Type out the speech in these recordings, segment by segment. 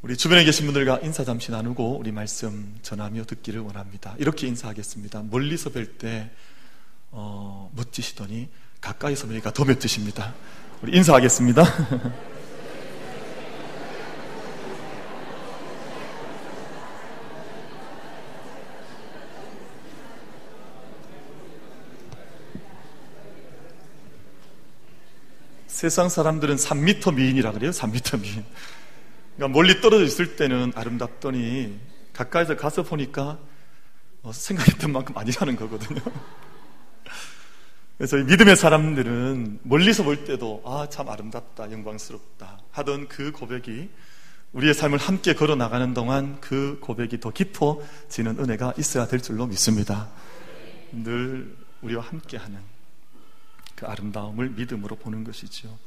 우리 주변에 계신 분들과 인사 잠시 나누고 우리 말씀 전하며 듣기를 원합니다. 이렇게 인사하겠습니다. 멀리서 뵐 때 멋지시더니 가까이서 뵈니까 더 멋지십니다. 우리 인사하겠습니다. 세상 사람들은 3m 미인이라 그래요. 3m 미인. 그러니까 멀리 떨어져 있을 때는 아름답더니 가까이서 가서 보니까 생각했던 만큼 아니라는 거거든요. 그래서 이 믿음의 사람들은 멀리서 볼 때도 참 아름답다, 영광스럽다 하던 그 고백이 우리의 삶을 함께 걸어나가는 동안 그 고백이 더 깊어지는 은혜가 있어야 될 줄로 믿습니다. 늘 우리와 함께하는 그 아름다움을 믿음으로 보는 것이죠.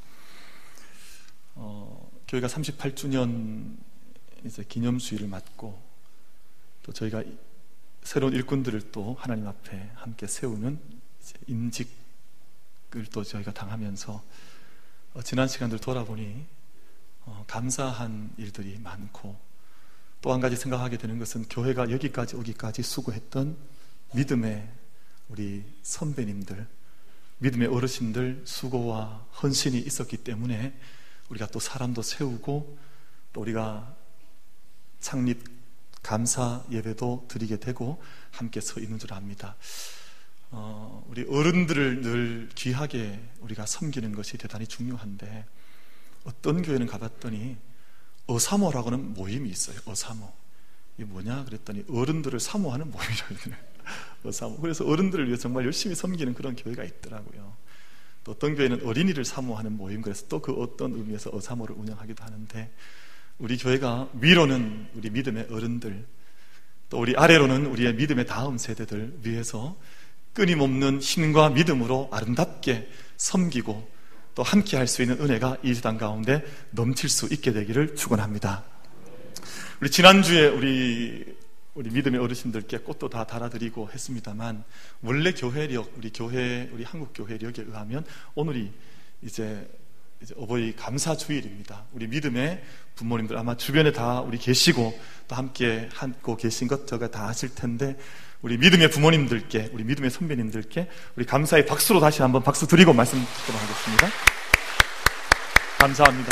교회가 38주년 이제 기념수일을 맞고 또 저희가 새로운 일꾼들을 또 하나님 앞에 함께 세우는 이제 임직을 또 저희가 당하면서 지난 시간들 돌아보니 감사한 일들이 많고 또 한 가지 생각하게 되는 것은 교회가 여기까지 오기까지 수고했던 믿음의 우리 선배님들, 믿음의 어르신들 수고와 헌신이 있었기 때문에 우리가 또 사람도 세우고 또 우리가 창립 감사 예배도 드리게 되고 함께 서 있는 줄 압니다. 우리 어른들을 늘 귀하게 우리가 섬기는 것이 대단히 중요한데 어떤 교회는 가봤더니 어사모라고는 모임이 있어요. 어사모. 이게 뭐냐 그랬더니 어른들을 사모하는 모임이라고 해요. 어사모. 그래서 어른들을 위해 정말 열심히 섬기는 그런 교회가 있더라고요. 또 어떤 교회는 어린이를 사모하는 모임, 그래서 또 그 어떤 의미에서 어사모를 운영하기도 하는데 우리 교회가 위로는 우리 믿음의 어른들, 또 우리 아래로는 우리의 믿음의 다음 세대들 위해서 끊임없는 힘과 믿음으로 아름답게 섬기고 또 함께 할 수 있는 은혜가 이 세상 가운데 넘칠 수 있게 되기를 축원합니다. 우리 지난주에 우리 믿음의 어르신들께 꽃도 다 달아드리고 했습니다만 원래 교회력, 우리 한국 교회력에 의하면 오늘이 이제 어버이 감사주일입니다. 우리 믿음의 부모님들 아마 주변에 다 우리 계시고 또 함께 하고 계신 것 저가 다 아실 텐데 우리 믿음의 부모님들께, 우리 믿음의 선배님들께 우리 감사의 박수로 다시 한번 박수 드리고 말씀 듣도록 하겠습니다. 감사합니다.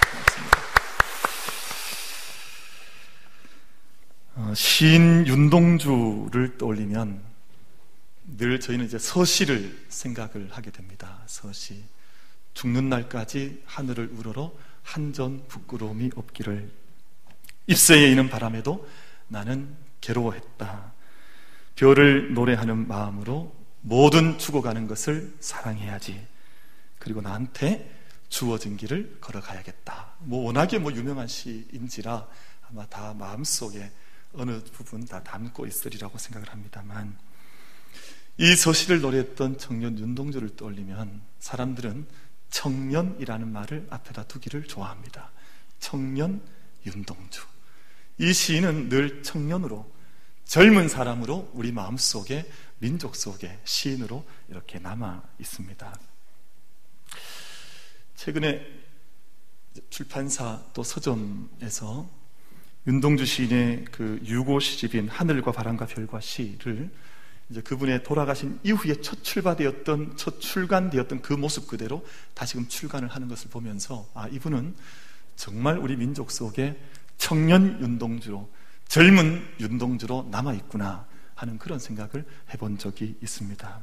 시인 윤동주를 떠올리면 늘 저희는 이제 서시를 생각을 하게 됩니다. 서시. 죽는 날까지 하늘을 우러러 한전 부끄러움이 없기를. 잎새에 이는 바람에도 나는 괴로워했다. 별을 노래하는 마음으로 모든 죽어가는 것을 사랑해야지. 그리고 나한테 주어진 길을 걸어가야겠다. 워낙에 유명한 시인지라 아마 다 마음속에 어느 부분 다 담고 있으리라고 생각을 합니다만 이 서시를 노래했던 청년 윤동주를 떠올리면 사람들은 청년이라는 말을 앞에다 두기를 좋아합니다. 청년 윤동주. 이 시인은 늘 청년으로, 젊은 사람으로 우리 마음속에, 민족 속에 시인으로 이렇게 남아 있습니다. 최근에 출판사 또 서점에서 윤동주 시인의 그 유고 시집인 하늘과 바람과 별과 시를 이제 그분의 돌아가신 이후에 첫 출간되었던 그 모습 그대로 다시금 출간을 하는 것을 보면서 이분은 정말 우리 민족 속에 청년 윤동주로, 젊은 윤동주로 남아있구나 하는 그런 생각을 해본 적이 있습니다.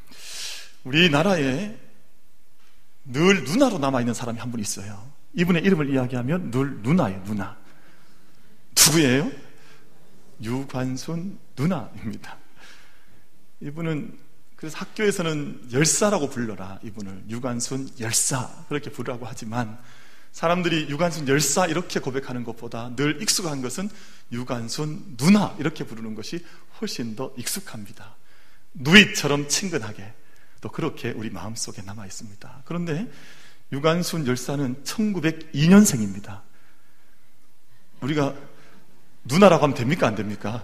우리나라에 늘 누나로 남아있는 사람이 한 분 있어요. 이분의 이름을 이야기하면 늘 누나예요. 누나. 누구예요? 유관순 누나입니다. 이분은 그래서 학교에서는 열사라고 불러라. 이분을 유관순 열사 그렇게 부르라고 하지만 사람들이 유관순 열사 이렇게 고백하는 것보다 늘 익숙한 것은 유관순 누나 이렇게 부르는 것이 훨씬 더 익숙합니다. 누이처럼 친근하게 또 그렇게 우리 마음속에 남아 있습니다. 그런데 유관순 열사는 1902년생입니다. 우리가 누나라고 하면 됩니까? 안 됩니까?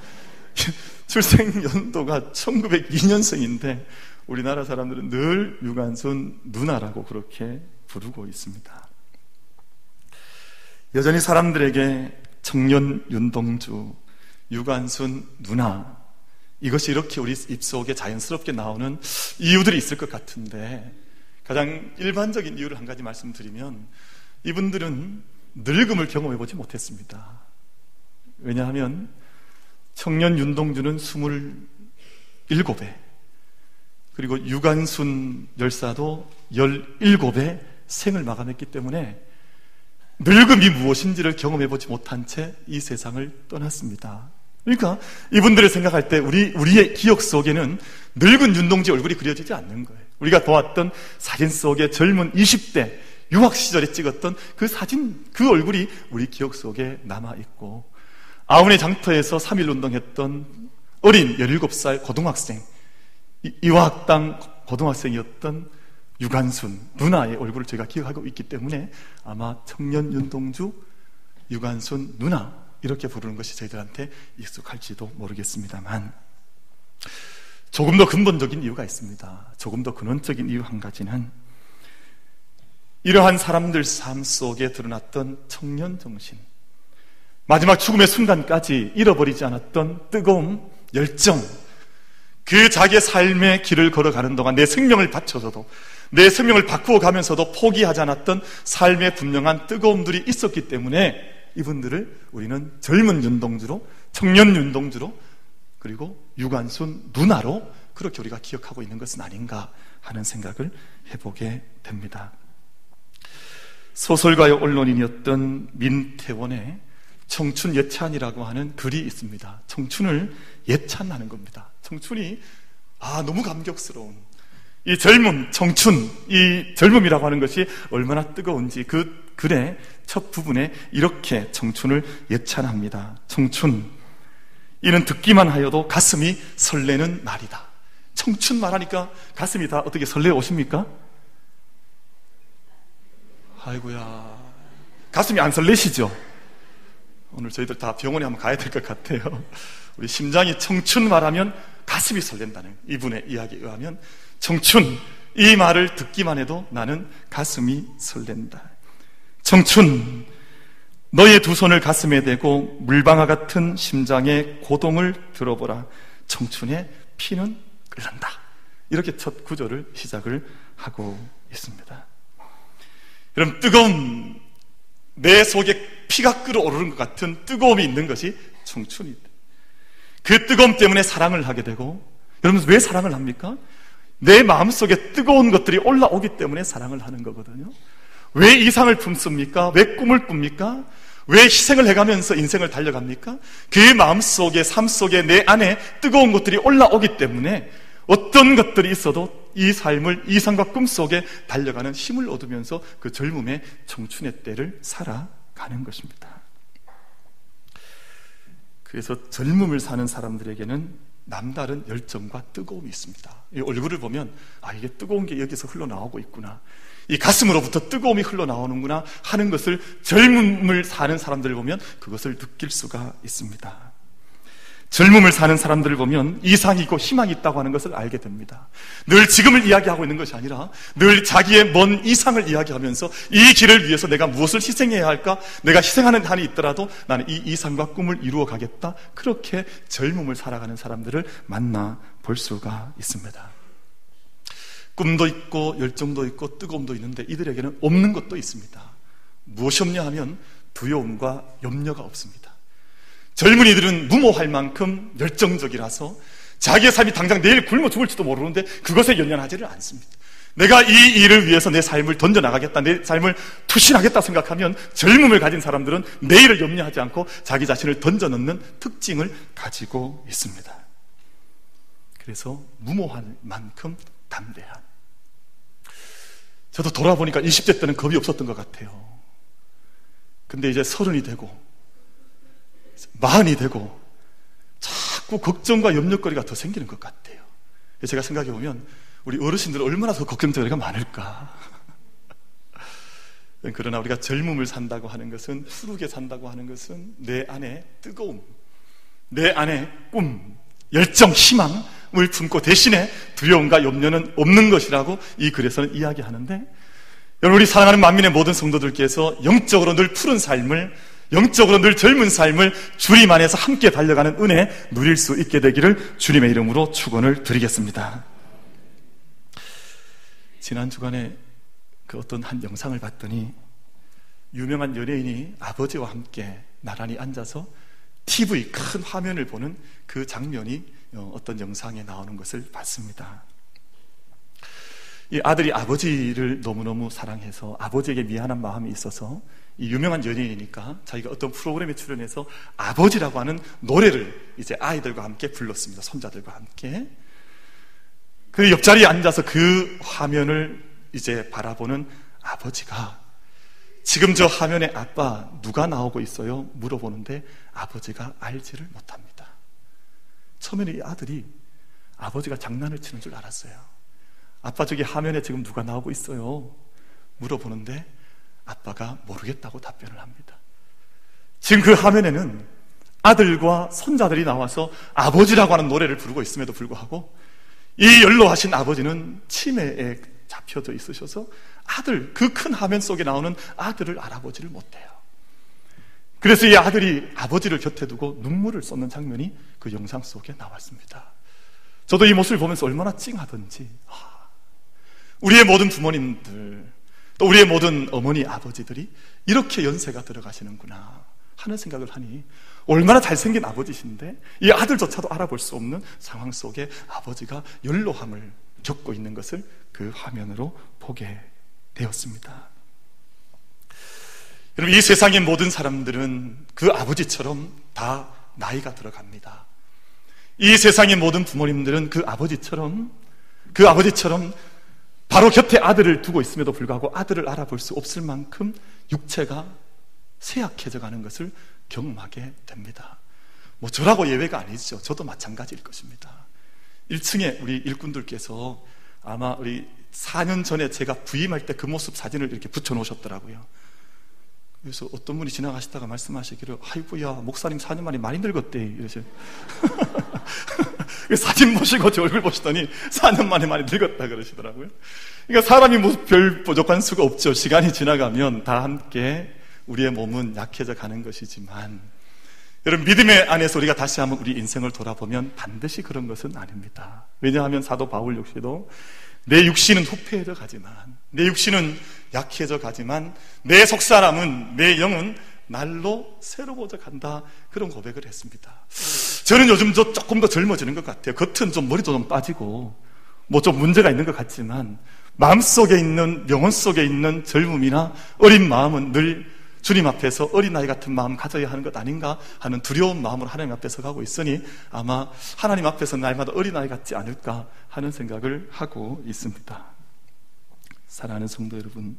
출생 연도가 1902년생인데 우리나라 사람들은 늘 유관순 누나라고 그렇게 부르고 있습니다. 여전히 사람들에게 청년 윤동주, 유관순 누나, 이것이 이렇게 우리 입속에 자연스럽게 나오는 이유들이 있을 것 같은데, 가장 일반적인 이유를 한 가지 말씀드리면, 이분들은 늙음을 경험해보지 못했습니다. 왜냐하면 청년 윤동주는 27에, 그리고 유관순 열사도 17에 생을 마감했기 때문에 늙음이 무엇인지를 경험해보지 못한 채 이 세상을 떠났습니다. 그러니까 이분들을 생각할 때 우리의 기억 속에는 늙은 윤동주 얼굴이 그려지지 않는 거예요. 우리가 보았던 사진 속에 젊은 20대 유학 시절에 찍었던 그 사진, 그 얼굴이 우리 기억 속에 남아있고, 아우네 장터에서 3.1 운동했던 어린 17살 고등학생, 이화학당 고등학생이었던 유관순 누나의 얼굴을 제가 기억하고 있기 때문에 아마 청년 윤동주, 유관순 누나 이렇게 부르는 것이 저희들한테 익숙할지도 모르겠습니다만, 조금 더 근본적인 이유가 있습니다. 조금 더 근원적인 이유 한 가지는 이러한 사람들 삶 속에 드러났던 청년 정신, 마지막 죽음의 순간까지 잃어버리지 않았던 뜨거움, 열정, 그 자기의 삶의 길을 걸어가는 동안 내 생명을 바쳐서도, 내 생명을 바꾸어 가면서도 포기하지 않았던 삶의 분명한 뜨거움들이 있었기 때문에 이분들을 우리는 젊은 윤동주로, 청년 윤동주로, 그리고 유관순 누나로 그렇게 우리가 기억하고 있는 것은 아닌가 하는 생각을 해보게 됩니다. 소설가의 언론인이었던 민태원의 청춘 예찬이라고 하는 글이 있습니다. 청춘을 예찬하는 겁니다. 청춘이 너무 감격스러운 이 젊음, 청춘, 이 젊음이라고 하는 것이 얼마나 뜨거운지 그 글의 첫 부분에 이렇게 청춘을 예찬합니다. 청춘, 이는 듣기만 하여도 가슴이 설레는 말이다. 청춘 말하니까 가슴이 다 어떻게 설레 오십니까? 아이고야, 가슴이 안 설레시죠? 오늘 저희들 다 병원에 한번 가야 될 것 같아요. 우리 심장이 청춘 말하면 가슴이 설렌다는 이분의 이야기에 의하면 청춘, 이 말을 듣기만 해도 나는 가슴이 설렌다. 청춘, 너의 두 손을 가슴에 대고 물방아 같은 심장의 고동을 들어보라. 청춘의 피는 끓는다. 이렇게 첫 구절을 시작을 하고 있습니다. 여러분, 뜨거움, 내 속에 피가 끓어오르는 것 같은 뜨거움이 있는 것이 청춘이다. 그 뜨거움 때문에 사랑을 하게 되고, 여러분 왜 사랑을 합니까? 내 마음속에 뜨거운 것들이 올라오기 때문에 사랑을 하는 거거든요. 왜 이상을 품습니까? 왜 꿈을 꿉니까? 왜 희생을 해가면서 인생을 달려갑니까? 그 마음속에, 삶 속에, 내 안에 뜨거운 것들이 올라오기 때문에 어떤 것들이 있어도 이 삶을 이상과 꿈 속에 달려가는 힘을 얻으면서 그 젊음의 청춘의 때를 살아가는 것입니다. 그래서 젊음을 사는 사람들에게는 남다른 열정과 뜨거움이 있습니다. 이 얼굴을 보면 이게 뜨거운 게 여기서 흘러나오고 있구나, 이 가슴으로부터 뜨거움이 흘러나오는구나 하는 것을 젊음을 사는 사람들을 보면 그것을 느낄 수가 있습니다. 젊음을 사는 사람들을 보면 이상이 있고 희망이 있다고 하는 것을 알게 됩니다. 늘 지금을 이야기하고 있는 것이 아니라 늘 자기의 먼 이상을 이야기하면서 이 길을 위해서 내가 무엇을 희생해야 할까? 내가 희생하는 한이 있더라도 나는 이 이상과 꿈을 이루어 가겠다. 그렇게 젊음을 살아가는 사람들을 만나 볼 수가 있습니다. 꿈도 있고 열정도 있고 뜨거움도 있는데 이들에게는 없는 것도 있습니다. 무엇이 없냐 하면 두려움과 염려가 없습니다. 젊은이들은 무모할 만큼 열정적이라서 자기의 삶이 당장 내일 굶어 죽을지도 모르는데 그것에 연연하지를 않습니다. 내가 이 일을 위해서 내 삶을 던져나가겠다, 내 삶을 투신하겠다 생각하면 젊음을 가진 사람들은 내일을 염려하지 않고 자기 자신을 던져넣는 특징을 가지고 있습니다. 그래서 무모할 만큼 담대한, 저도 돌아보니까 20대 때는 겁이 없었던 것 같아요. 근데 이제 30이 되고 40이 되고 자꾸 걱정과 염려거리가 더 생기는 것 같아요. 제가 생각해 보면 우리 어르신들은 얼마나 더 걱정거리가 많을까. 그러나 우리가 젊음을 산다고 하는 것은, 푸르게 산다고 하는 것은 내 안에 뜨거움, 내 안에 꿈, 열정, 희망을 품고 대신에 두려움과 염려는 없는 것이라고 이 글에서는 이야기하는데, 여러분, 우리 사랑하는 만민의 모든 성도들께서 영적으로 늘 푸른 삶을, 영적으로 늘 젊은 삶을 주님 안에서 함께 달려가는 은혜 누릴 수 있게 되기를 주님의 이름으로 축원을 드리겠습니다. 지난 주간에 그 어떤 한 영상을 봤더니 유명한 연예인이 아버지와 함께 나란히 앉아서 TV 큰 화면을 보는 그 장면이 어떤 영상에 나오는 것을 봤습니다. 이 아들이 아버지를 너무너무 사랑해서 아버지에게 미안한 마음이 있어서 이 유명한 연예인이니까 자기가 어떤 프로그램에 출연해서 아버지라고 하는 노래를 이제 아이들과 함께 불렀습니다. 손자들과 함께. 그 옆자리에 앉아서 그 화면을 이제 바라보는 아버지가 지금 저 화면에 아빠 누가 나오고 있어요? 물어보는데 아버지가 알지를 못합니다. 처음에는 이 아들이 아버지가 장난을 치는 줄 알았어요. 아빠 저기 화면에 지금 누가 나오고 있어요? 물어보는데 아빠가 모르겠다고 답변을 합니다. 지금 그 화면에는 아들과 손자들이 나와서 아버지라고 하는 노래를 부르고 있음에도 불구하고 이 연로하신 아버지는 치매에 잡혀져 있으셔서 아들, 그 큰 화면 속에 나오는 아들을 알아보지를 못해요. 그래서 이 아들이 아버지를 곁에 두고 눈물을 쏟는 장면이 그 영상 속에 나왔습니다. 저도 이 모습을 보면서 얼마나 찡하던지, 우리의 모든 부모님들, 또 우리의 모든 어머니, 아버지들이 이렇게 연세가 들어가시는구나 하는 생각을 하니 얼마나 잘생긴 아버지신데 이 아들조차도 알아볼 수 없는 상황 속에 아버지가 연로함을 겪고 있는 것을 그 화면으로 보게 되었습니다. 여러분, 이 세상의 모든 사람들은 그 아버지처럼 다 나이가 들어갑니다. 이 세상의 모든 부모님들은 그 아버지처럼 바로 곁에 아들을 두고 있음에도 불구하고 아들을 알아볼 수 없을 만큼 육체가 쇠약해져 가는 것을 경험하게 됩니다. 뭐 저라고 예외가 아니죠. 저도 마찬가지일 것입니다. 1층에 우리 일꾼들께서 아마 우리 4년 전에 제가 부임할 때 그 모습 사진을 이렇게 붙여놓으셨더라고요. 그래서 어떤 분이 지나가시다가 말씀하시기를 아이고야 목사님 4년 만에 많이 늙었대 이러셔. 사진 보시고 제 얼굴 보시더니 4년 만에 많이 늙었다 그러시더라고요. 그러니까 사람이 뭐 별 부족한 수가 없죠. 시간이 지나가면 다 함께 우리의 몸은 약해져 가는 것이지만 여러분, 믿음의 안에서 우리가 다시 한번 우리 인생을 돌아보면 반드시 그런 것은 아닙니다. 왜냐하면 사도 바울 역시도 내 육신은 후패해져 가지만, 내 육신은 약해져 가지만 내 속사람은, 내 영은 날로 새로워져 간다, 그런 고백을 했습니다. 저는 요즘 조금 더 젊어지는 것 같아요. 겉은 좀 머리도 좀 빠지고 뭐 좀 문제가 있는 것 같지만 마음속에 있는, 영혼 속에 있는 젊음이나 어린 마음은 늘 주님 앞에서 어린아이 같은 마음 가져야 하는 것 아닌가 하는 두려운 마음으로 하나님 앞에 서가고 있으니 아마 하나님 앞에서 날마다 어린아이 같지 않을까 하는 생각을 하고 있습니다. 사랑하는 성도 여러분,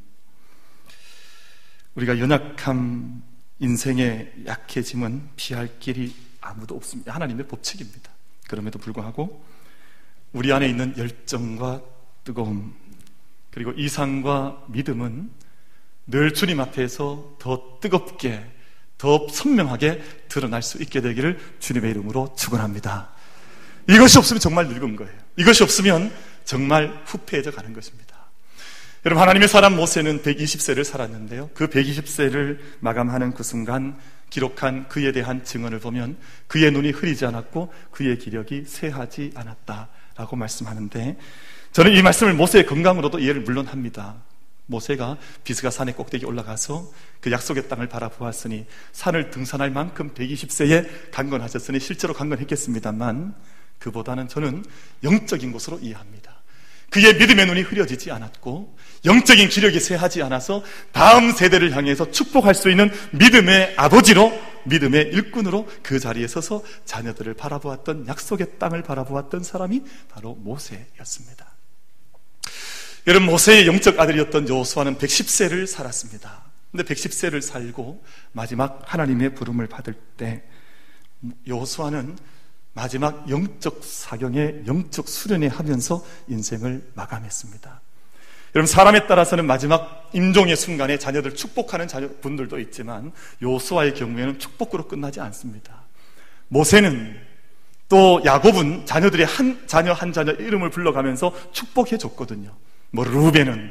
우리가 연약함, 인생의 약해짐은 피할 길이 아무도 없습니다. 하나님의 법칙입니다. 그럼에도 불구하고 우리 안에 있는 열정과 뜨거움, 그리고 이상과 믿음은 늘 주님 앞에서 더 뜨겁게, 더 선명하게 드러날 수 있게 되기를 주님의 이름으로 축원합니다. 이것이 없으면 정말 늙은 거예요. 이것이 없으면 정말 후패해져 가는 것입니다. 여러분, 하나님의 사람 모세는 120세를 살았는데요, 그 120세를 마감하는 그 순간 기록한 그에 대한 증언을 보면 그의 눈이 흐리지 않았고 그의 기력이 쇠하지 않았다라고 말씀하는데, 저는 이 말씀을 모세의 건강으로도 이해를 물론 합니다. 모세가 비스가 산의 꼭대기에 올라가서 그 약속의 땅을 바라보았으니 산을 등산할 만큼 120세에 강건하셨으니 실제로 강건했겠습니다만 그보다는 저는 영적인 것으로 이해합니다. 그의 믿음의 눈이 흐려지지 않았고 영적인 기력이 쇠하지 않아서 다음 세대를 향해서 축복할 수 있는 믿음의 아버지로, 믿음의 일꾼으로 그 자리에 서서 자녀들을 바라보았던, 약속의 땅을 바라보았던 사람이 바로 모세였습니다. 여러분, 모세의 영적 아들이었던 여호수아는 110세를 살았습니다. 근데 110세를 살고 마지막 하나님의 부름을 받을 때 여호수아는 마지막 영적 사경에, 영적 수련회 하면서 인생을 마감했습니다. 여러분, 사람에 따라서는 마지막 임종의 순간에 자녀들 축복하는 자녀분들도 있지만 여호수아의 경우에는 축복으로 끝나지 않습니다. 모세는 또 야곱은 자녀들의 한 자녀 한 자녀 이름을 불러가면서 축복해 줬거든요. 뭐 루벤은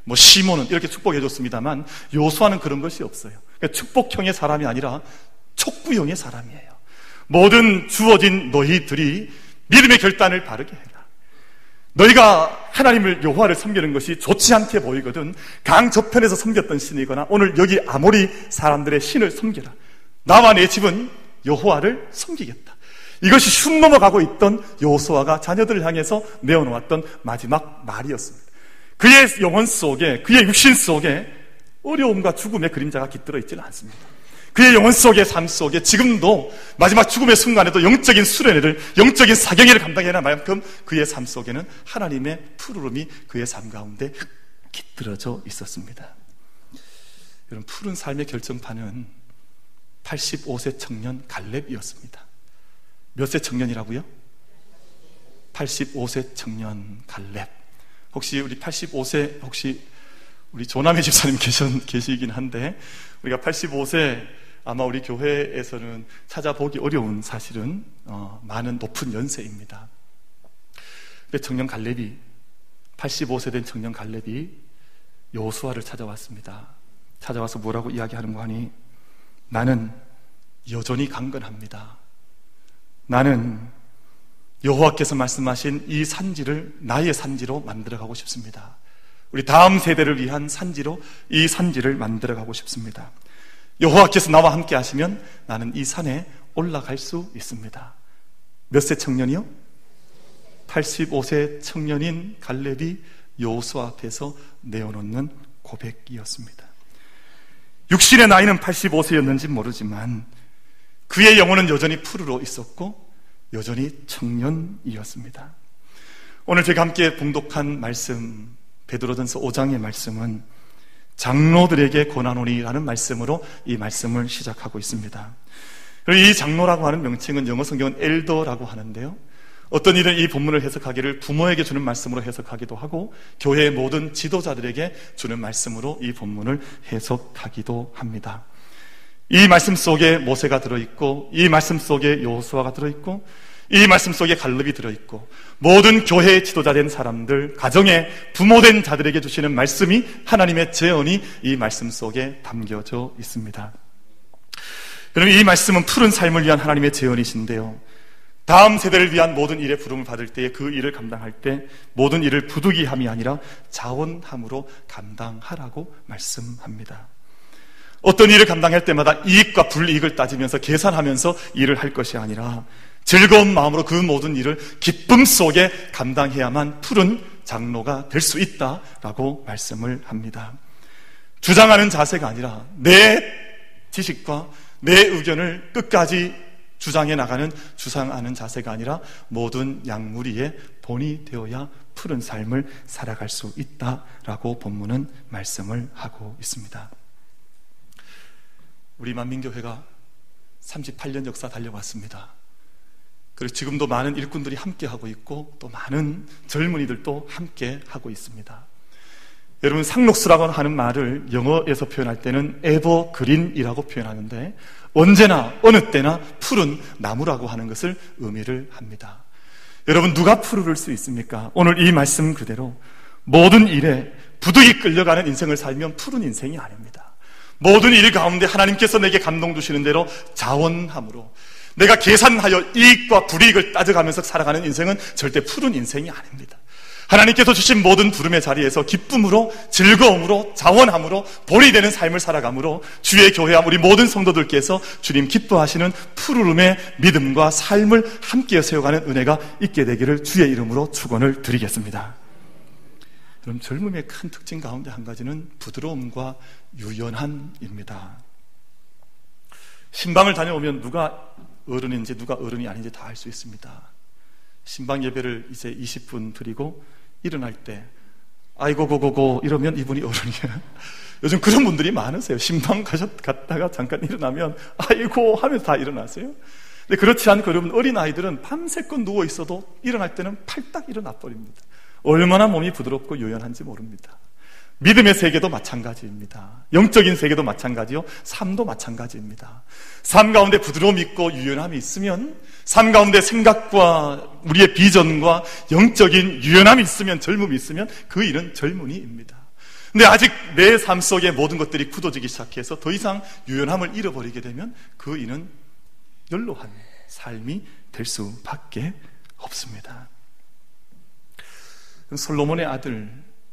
시몬은 이렇게 축복해 줬습니다만 여호수아는 그런 것이 없어요. 그러니까 축복형의 사람이 아니라 촉구형의 사람이에요. 모든 주어진 너희들이 믿음의 결단을 바르게 해라. 너희가 하나님을 여호와를 섬기는 것이 좋지 않게 보이거든 강 저편에서 섬겼던 신이거나 오늘 여기 아모리 사람들의 신을 섬겨라. 나와 내 집은 여호와를 섬기겠다. 이것이 흉 넘어가고 있던 여호수아가 자녀들을 향해서 내어놓았던 마지막 말이었습니다. 그의 영혼 속에, 그의 육신 속에 어려움과 죽음의 그림자가 깃들어 있지는 않습니다. 그의 영혼 속의 삶 속에 지금도 마지막 죽음의 순간에도 영적인 수련회를, 영적인 사경회를 감당해야 할 만큼 그의 삶 속에는 하나님의 푸르름이 그의 삶 가운데 깃들어져 있었습니다. 여러분, 푸른 삶의 결정판은 85세 청년 갈렙이었습니다. 몇 세 청년이라고요? 85세 청년 갈렙. 혹시 우리 85세, 혹시 우리 조남의 집사님 계시긴 한데, 우리가 85세 아마 우리 교회에서는 찾아보기 어려운 사실은 많은 높은 연세입니다. 근데 청년 갈렙이, 85세 된 청년 갈렙이 여호수아를 찾아왔습니다. 찾아와서 뭐라고 이야기하는 거 하니, 나는 여전히 강건합니다. 나는 여호와께서 말씀하신 이 산지를 나의 산지로 만들어가고 싶습니다. 우리 다음 세대를 위한 산지로 이 산지를 만들어가고 싶습니다. 여호와께서 나와 함께 하시면 나는 이 산에 올라갈 수 있습니다. 몇 세 청년이요? 85세 청년인 갈렙이 여호수아 앞에서 내어놓는 고백이었습니다. 육신의 나이는 85세였는지 모르지만 그의 영혼은 여전히 푸르러 있었고 여전히 청년이었습니다. 오늘 제가 함께 봉독한 말씀, 베드로전서 5장의 말씀은 장로들에게 권하노니라는 말씀으로 이 말씀을 시작하고 있습니다. 이 장로라고 하는 명칭은 영어 성경은 엘더라고 하는데요, 어떤 이는 이 본문을 해석하기를 부모에게 주는 말씀으로 해석하기도 하고 교회의 모든 지도자들에게 주는 말씀으로 이 본문을 해석하기도 합니다. 이 말씀 속에 모세가 들어있고, 이 말씀 속에 여호수아가 들어있고, 이 말씀 속에 갈렙이 들어있고, 모든 교회의 지도자 된 사람들, 가정의 부모된 자들에게 주시는 말씀이, 하나님의 제언이 이 말씀 속에 담겨져 있습니다. 여러분, 이 말씀은 푸른 삶을 위한 하나님의 제언이신데요, 다음 세대를 위한 모든 일의 부름을 받을 때에 그 일을 감당할 때 모든 일을 부득이함이 아니라 자원함으로 감당하라고 말씀합니다. 어떤 일을 감당할 때마다 이익과 불이익을 따지면서 계산하면서 일을 할 것이 아니라 즐거운 마음으로 그 모든 일을 기쁨 속에 감당해야만 푸른 장로가 될 수 있다라고 말씀을 합니다. 주장하는 자세가 아니라 내 지식과 내 의견을 끝까지 주장해 나가는, 주장하는 자세가 아니라 모든 양무리의 본이 되어야 푸른 삶을 살아갈 수 있다라고 본문은 말씀을 하고 있습니다. 우리 만민교회가 38년 역사 달려왔습니다. 그리고 지금도 많은 일꾼들이 함께 하고 있고 또 많은 젊은이들도 함께 하고 있습니다. 여러분, 상록수라고 하는 말을 영어에서 표현할 때는 에버그린이라고 표현하는데 언제나 어느 때나 푸른 나무라고 하는 것을 의미를 합니다. 여러분, 누가 푸르를 수 있습니까? 오늘 이 말씀 그대로 모든 일에 부득이 끌려가는 인생을 살면 푸른 인생이 아닙니다. 모든 일 가운데 하나님께서 내게 감동 주시는 대로 자원함으로 내가 계산하여 이익과 불이익을 따져가면서 살아가는 인생은 절대 푸른 인생이 아닙니다. 하나님께서 주신 모든 부름의 자리에서 기쁨으로, 즐거움으로, 자원함으로 본이 되는 삶을 살아감으로 주의 교회와 우리 모든 성도들께서 주님 기뻐하시는 푸르름의 믿음과 삶을 함께 세워가는 은혜가 있게 되기를 주의 이름으로 축원을 드리겠습니다. 그럼 젊음의 큰 특징 가운데 한 가지는 부드러움과 유연함입니다. 신방을 다녀오면 누가 어른인지 누가 어른이 아닌지 다 알 수 있습니다. 신방 예배를 이제 20분 드리고 일어날 때 아이고 고고고 이러면 이분이 어른이에요. 요즘 그런 분들이 많으세요. 신방 갔다가 잠깐 일어나면 아이고 하면서 다 일어나세요. 근데 그렇지 않고 여러분, 어린아이들은 밤새껏 누워 있어도 일어날 때는 팔딱 일어나 버립니다. 얼마나 몸이 부드럽고 유연한지 모릅니다. 믿음의 세계도 마찬가지입니다. 영적인 세계도 마찬가지요, 삶도 마찬가지입니다. 삶 가운데 부드러움이 있고 유연함이 있으면, 삶 가운데 생각과 우리의 비전과 영적인 유연함이 있으면, 젊음이 있으면 그 일은 젊은이입니다. 근데 아직 내 삶 속에 모든 것들이 굳어지기 시작해서 더 이상 유연함을 잃어버리게 되면 그 이는 연로한 삶이 될 수밖에 없습니다. 솔로몬의 아들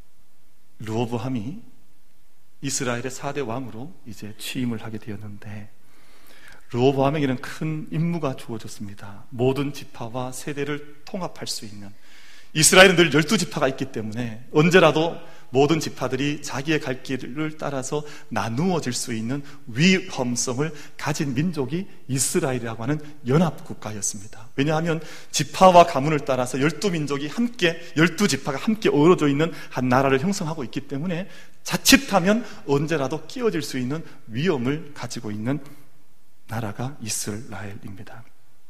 르호보암이 이스라엘의 4대 왕으로 이제 취임을 하게 되었는데, 르호보암에게는 큰 임무가 주어졌습니다. 모든 지파와 세대를 통합할 수 있는, 이스라엘은 늘 12지파가 있기 때문에 언제라도 모든 지파들이 자기의 갈 길을 따라서 나누어질 수 있는 위험성을 가진 민족이 이스라엘이라고 하는 연합국가였습니다. 왜냐하면 지파와 가문을 따라서 12민족이 함께, 12지파가 함께 어우러져 있는 한 나라를 형성하고 있기 때문에 자칫하면 언제라도 끼어질 수 있는 위험을 가지고 있는 나라가 이스라엘입니다.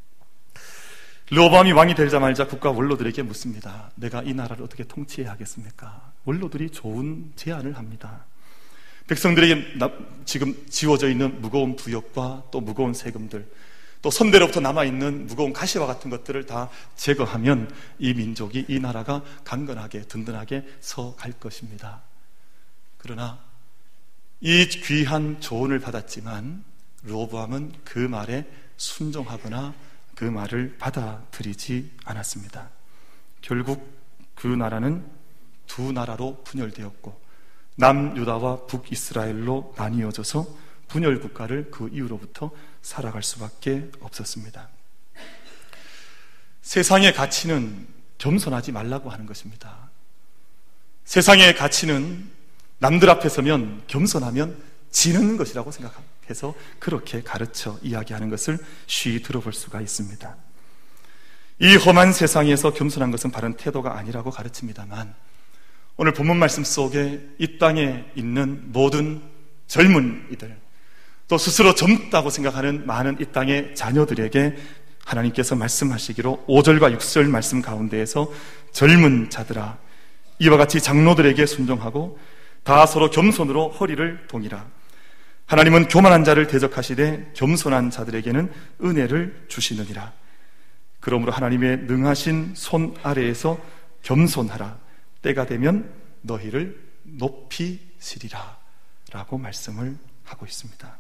르호보암이 왕이 되자마자 국가 원로들에게 묻습니다. 내가 이 나라를 어떻게 통치해야 하겠습니까? 원로들이 좋은 제안을 합니다. 백성들에게 지금 지워져 있는 무거운 부역과 또 무거운 세금들, 또 선대로부터 남아있는 무거운 가시와 같은 것들을 다 제거하면 이 민족이, 이 나라가 강건하게 든든하게 서갈 것입니다. 그러나 이 귀한 조언을 받았지만 르호보암은 그 말에 순종하거나 그 말을 받아들이지 않았습니다. 결국 그 나라는 두 나라로 분열되었고 남유다와 북이스라엘로 나뉘어져서 분열 국가를 그 이후로부터 살아갈 수밖에 없었습니다. 세상의 가치는 겸손하지 말라고 하는 것입니다. 세상의 가치는 남들 앞에 서면 겸손하면 지는 것이라고 생각해서 그렇게 가르쳐 이야기하는 것을 쉬이 들어볼 수가 있습니다. 이 험한 세상에서 겸손한 것은 바른 태도가 아니라고 가르칩니다만, 오늘 본문 말씀 속에 이 땅에 있는 모든 젊은이들, 또 스스로 젊다고 생각하는 많은 이 땅의 자녀들에게 하나님께서 말씀하시기로 5절과 6절 말씀 가운데에서 젊은 자들아, 이와 같이 장로들에게 순종하고 다 서로 겸손으로 허리를 동이라. 하나님은 교만한 자를 대적하시되 겸손한 자들에게는 은혜를 주시느니라. 그러므로 하나님의 능하신 손 아래에서 겸손하라. 때가 되면 너희를 높이시리라 라고 말씀을 하고 있습니다.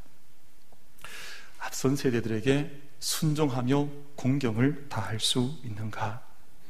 앞선 세대들에게 순종하며 공경을 다할 수 있는가?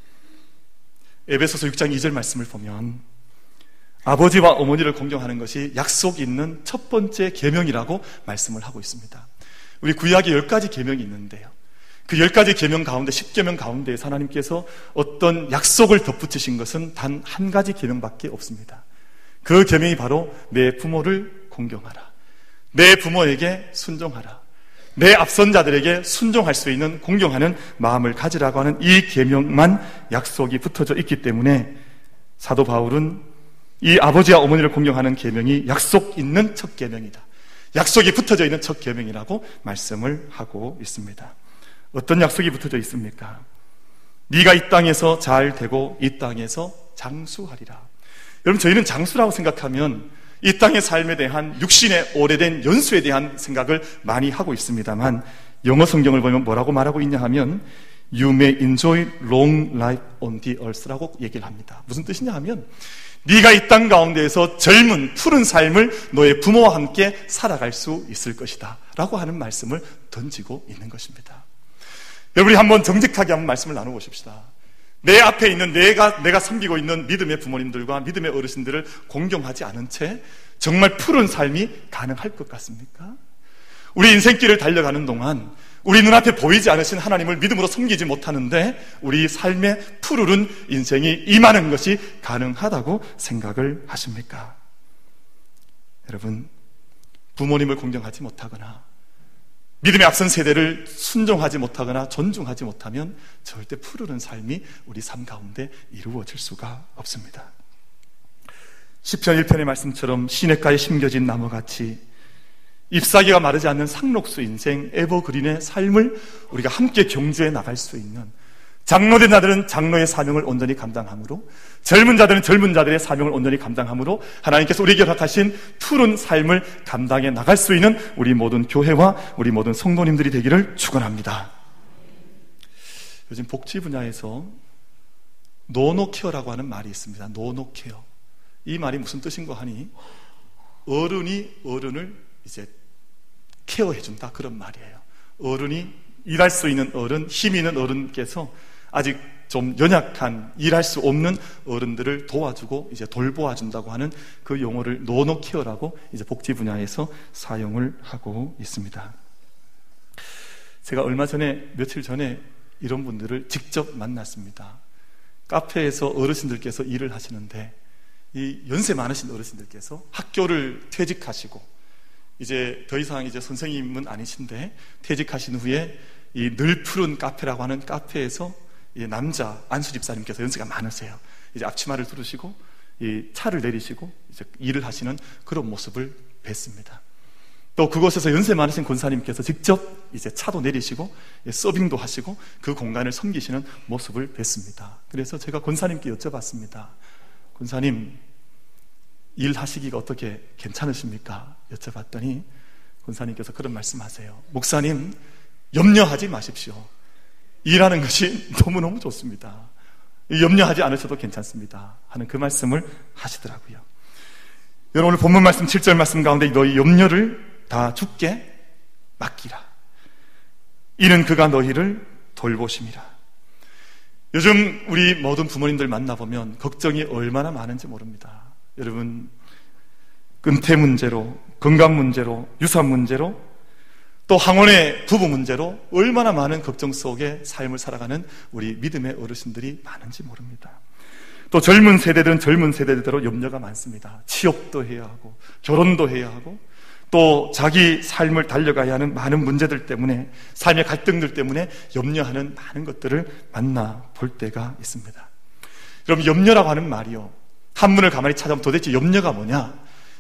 에베소서 6장 2절 말씀을 보면 아버지와 어머니를 공경하는 것이 약속 있는 첫 번째 계명이라고 말씀을 하고 있습니다. 우리 구약에 10가지 계명이 있는데요, 그 10가지 계명 가운데 10계명 가운데에서 하나님께서 어떤 약속을 덧붙이신 것은 단 한 가지 계명밖에 없습니다. 그 계명이 바로 내 부모를 공경하라, 내 부모에게 순종하라, 내 앞선 자들에게 순종할 수 있는 공경하는 마음을 가지라고 하는 이 계명만 약속이 붙어져 있기 때문에 사도 바울은 이 아버지와 어머니를 공경하는 계명이 약속 있는 첫 계명이다, 약속이 붙어져 있는 첫 계명이라고 말씀을 하고 있습니다. 어떤 약속이 붙어져 있습니까? 네가 이 땅에서 잘 되고 이 땅에서 장수하리라. 여러분, 저희는 장수라고 생각하면 이 땅의 삶에 대한 육신의 오래된 연수에 대한 생각을 많이 하고 있습니다만, 영어 성경을 보면 뭐라고 말하고 있냐 하면 You may enjoy long life on the earth라고 얘기를 합니다. 무슨 뜻이냐 하면 네가 이 땅 가운데에서 젊은 푸른 삶을 너의 부모와 함께 살아갈 수 있을 것이다 라고 하는 말씀을 던지고 있는 것입니다. 여러분이 한번 정직하게 한번 말씀을 나눠보십시다. 내 앞에 있는 내가 섬기고 있는 믿음의 부모님들과 믿음의 어르신들을 공경하지 않은 채 정말 푸른 삶이 가능할 것 같습니까? 우리 인생길을 달려가는 동안 우리 눈앞에 보이지 않으신 하나님을 믿음으로 섬기지 못하는데 우리 삶의 푸르른 인생이 임하는 것이 가능하다고 생각을 하십니까? 여러분, 부모님을 공경하지 못하거나 믿음의 앞선 세대를 순종하지 못하거나 존중하지 못하면 절대 푸르른 삶이 우리 삶 가운데 이루어질 수가 없습니다. 시편 1편의 말씀처럼 시냇가에 심겨진 나무같이 잎사귀가 마르지 않는 상록수 인생, 에버그린의 삶을 우리가 함께 경주해 나갈 수 있는, 장로된 자들은 장로의 사명을 온전히 감당함으로, 젊은 자들은 젊은 자들의 사명을 온전히 감당함으로 하나님께서 우리에게 허락하신 푸른 삶을 감당해 나갈 수 있는 우리 모든 교회와 우리 모든 성도님들이 되기를 축원합니다. 요즘 복지 분야에서 노노케어라고 하는 말이 있습니다. 노노케어. 이 말이 무슨 뜻인가 하니 어른이 어른을 이제 케어해준다, 그런 말이에요. 어른이, 일할 수 있는 어른, 힘 있는 어른께서 아직 좀 연약한, 일할 수 없는 어른들을 도와주고 이제 돌보아준다고 하는 그 용어를 노노케어라고 이제 복지 분야에서 사용을 하고 있습니다. 제가 며칠 전에 이런 분들을 직접 만났습니다. 카페에서 어르신들께서 일을 하시는데, 이 연세 많으신 어르신들께서 학교를 퇴직하시고 이제 더 이상 이제 선생님은 아니신데, 퇴직하신 후에 이 늘 푸른 카페라고 하는 카페에서 이 남자 안수 집사님께서 연세가 많으세요. 이제 앞치마를 두르시고 이 차를 내리시고 이제 일을 하시는 그런 모습을 뵀습니다. 또 그곳에서 연세 많으신 권사님께서 직접 이제 차도 내리시고 서빙도 하시고 그 공간을 섬기시는 모습을 뵀습니다. 그래서 제가 권사님께 여쭤봤습니다. 권사님, 일하시기가 어떻게 괜찮으십니까? 여쭤봤더니 권사님께서 그런 말씀하세요. 목사님, 염려하지 마십시오. 일하는 것이 너무너무 좋습니다. 염려하지 않으셔도 괜찮습니다. 하는 그 말씀을 하시더라고요. 여러분, 오늘 본문 말씀 7절 말씀 가운데 너희 염려를 다 주께 맡기라. 이는 그가 너희를 돌보심이라. 요즘 우리 모든 부모님들 만나보면 걱정이 얼마나 많은지 모릅니다. 여러분, 은퇴 문제로, 건강 문제로, 유산 문제로, 또 항원의 부부 문제로 얼마나 많은 걱정 속에 삶을 살아가는 우리 믿음의 어르신들이 많은지 모릅니다. 또 젊은 세대들은 젊은 세대대로 염려가 많습니다. 취업도 해야 하고 결혼도 해야 하고 또 자기 삶을 달려가야 하는 많은 문제들 때문에, 삶의 갈등들 때문에 염려하는 많은 것들을 만나볼 때가 있습니다. 여러분, 염려라고 하는 말이요, 한문을 가만히 찾아보면 도대체 염려가 뭐냐?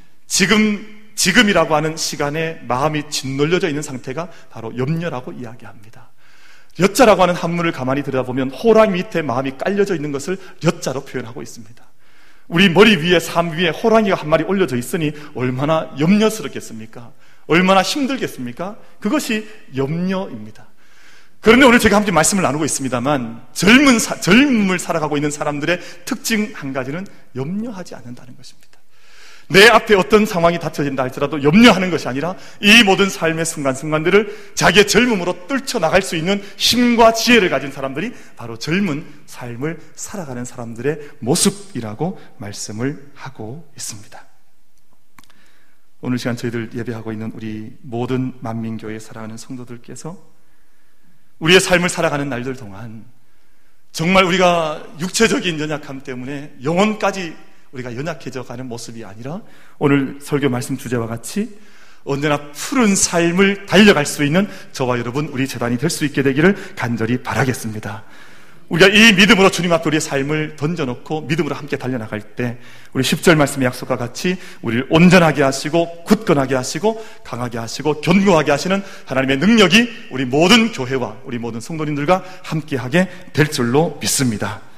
지금이라고 하는 시간에 마음이 짓눌려져 있는 상태가 바로 염려라고 이야기합니다. 엿자라고 하는 한문을 가만히 들여다보면 호랑이 밑에 마음이 깔려져 있는 것을 엿자로 표현하고 있습니다. 우리 머리 위에, 삶 위에 호랑이가 한 마리 올려져 있으니 얼마나 염려스럽겠습니까? 얼마나 힘들겠습니까? 그것이 염려입니다. 그런데 오늘 제가 함께 말씀을 나누고 있습니다만, 젊음을 살아가고 있는 사람들의 특징 한 가지는 염려하지 않는다는 것입니다. 내 앞에 어떤 상황이 닥쳐진다 할지라도 염려하는 것이 아니라 이 모든 삶의 순간순간들을 자기의 젊음으로 떨쳐나갈 수 있는 힘과 지혜를 가진 사람들이 바로 젊은 삶을 살아가는 사람들의 모습이라고 말씀을 하고 있습니다. 오늘 시간 저희들 예배하고 있는 우리 모든 만민교회 사랑하는 성도들께서 우리의 삶을 살아가는 날들 동안 정말 우리가 육체적인 연약함 때문에 영혼까지 우리가 연약해져 가는 모습이 아니라 오늘 설교 말씀 주제와 같이 언제나 푸른 삶을 달려갈 수 있는 저와 여러분, 우리 재단이 될 수 있게 되기를 간절히 바라겠습니다. 우리가 이 믿음으로 주님 앞에 우리의 삶을 던져놓고 믿음으로 함께 달려나갈 때 우리 10절 말씀의 약속과 같이 우리를 온전하게 하시고 굳건하게 하시고 강하게 하시고 견고하게 하시는 하나님의 능력이 우리 모든 교회와 우리 모든 성도님들과 함께하게 될 줄로 믿습니다.